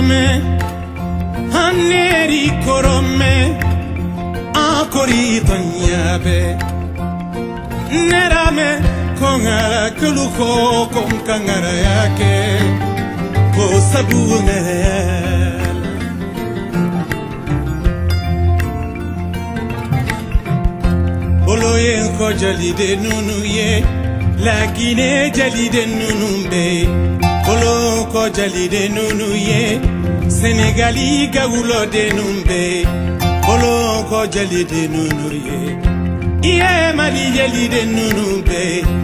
korome haneri korome akori tonyabe nerame kongara kuluko kongara yake ko sabune Oloye ko jalide nunu ye la Guinée jalide nunu be Olo ko jalide nunu ye Senegali gawulo de numbe Olo ko jalide nunu ye Iye Mali jalide nunu be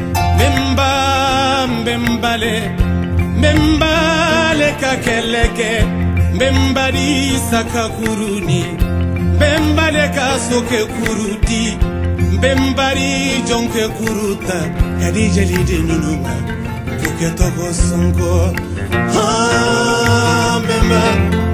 Mbembale kakeleke Mbembari sakakuruni Mbembale kasoke kuruti Mbembari jonke kuruta Yadi jalide nunuma Kuke toko songo Mbemba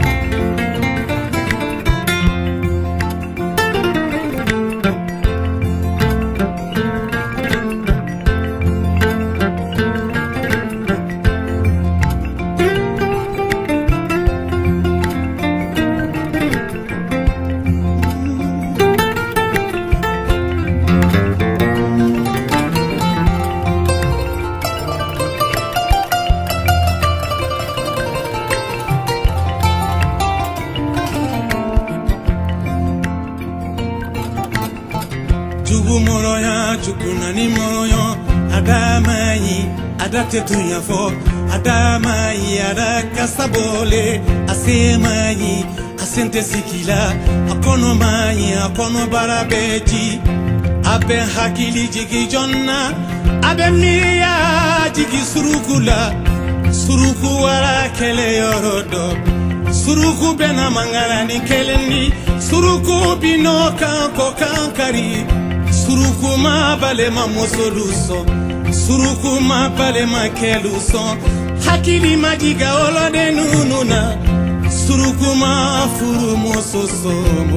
Jugu moroya, jugunani moroyo, adamayi, adatetunya fo, adamayi, adakasabole, asemayi, asente sikila, akono mayi, akono barabeji, abe hakili jigi jonna, abe miya jigi surukula, suruku wara kele yorodo, suruku bena mangarani keleni, suruku bino kanko kankari. Suruku ma bale ma mosoluso Suruku ma bale ma keluso Hakili majiga olo de nununa Suruku ma furu mososo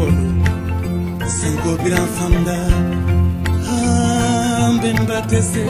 Sengo biran fanda Mbemba tese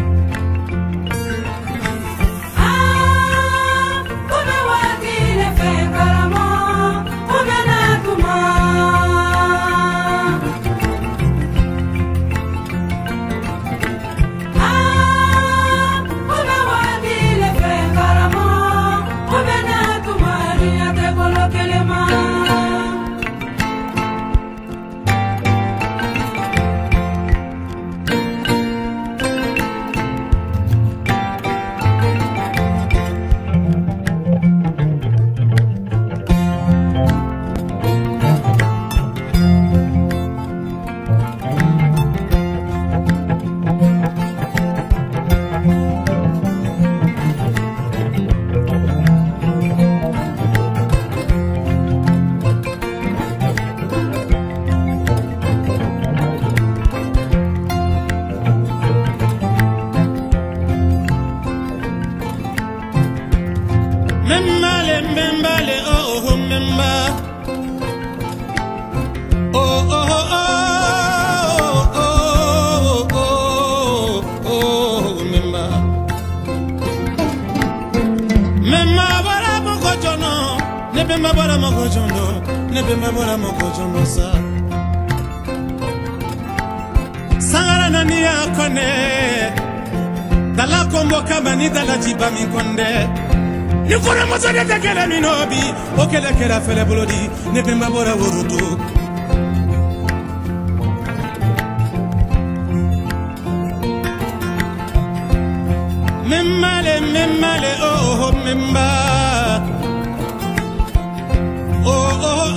Mbembale, oh, memba. Oh, oh, oh, memba. Memba bara mokojono, ne bemba bara mokojono, ne bemba bara mokojono sa. Sangara nani akone, dala kombo kabani dala jibami konde. Ni kora mozade tekele minobi okele kera fele bolodi ne bemba bora worudu Memale oh memba oh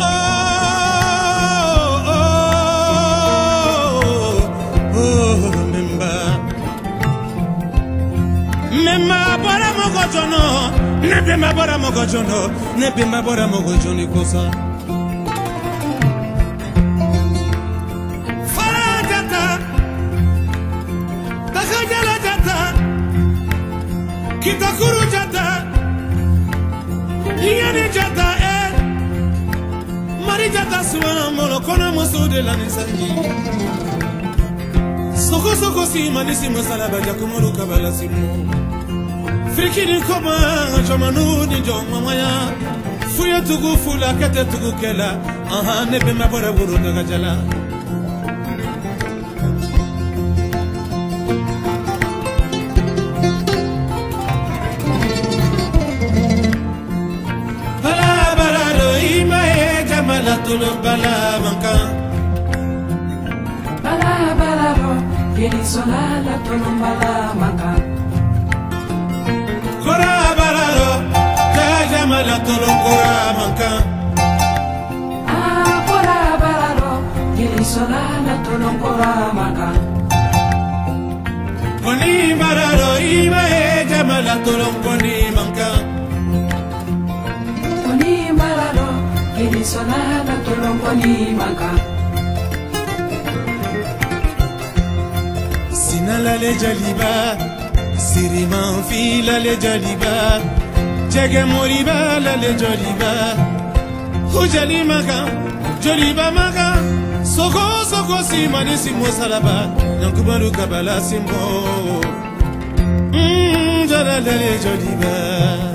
memba bora mogojono Nebe mabora mogojono, nebe mabora mogojoni kosa. Farajata, takajala jata, kitakuru jata, iyane jata mari jata suwana molo kona moso de la nisanji. Soko si manisi masala baja kumuru kabala simu. Frikini koma chamanu ni joma maya fuya tugu fula kete tugu kela aha ne be mabora wuro daga jala bala bala ro imae jamala tulo bala manka bala bala ro kiri solala tulo bala manka kora bala ro jamala tulo kora manka kora bala ro kiri solala tulo kora manka koni bala ro imae jamala tulo koni manka koni bala ro kiri solala tulo koni manka sinala le jaliba siriman fila le jaliba jege moriba la le jaliba hujali maka jaliba maka soko soko simani simo salaba nankubaru kabala simo jala le jaliba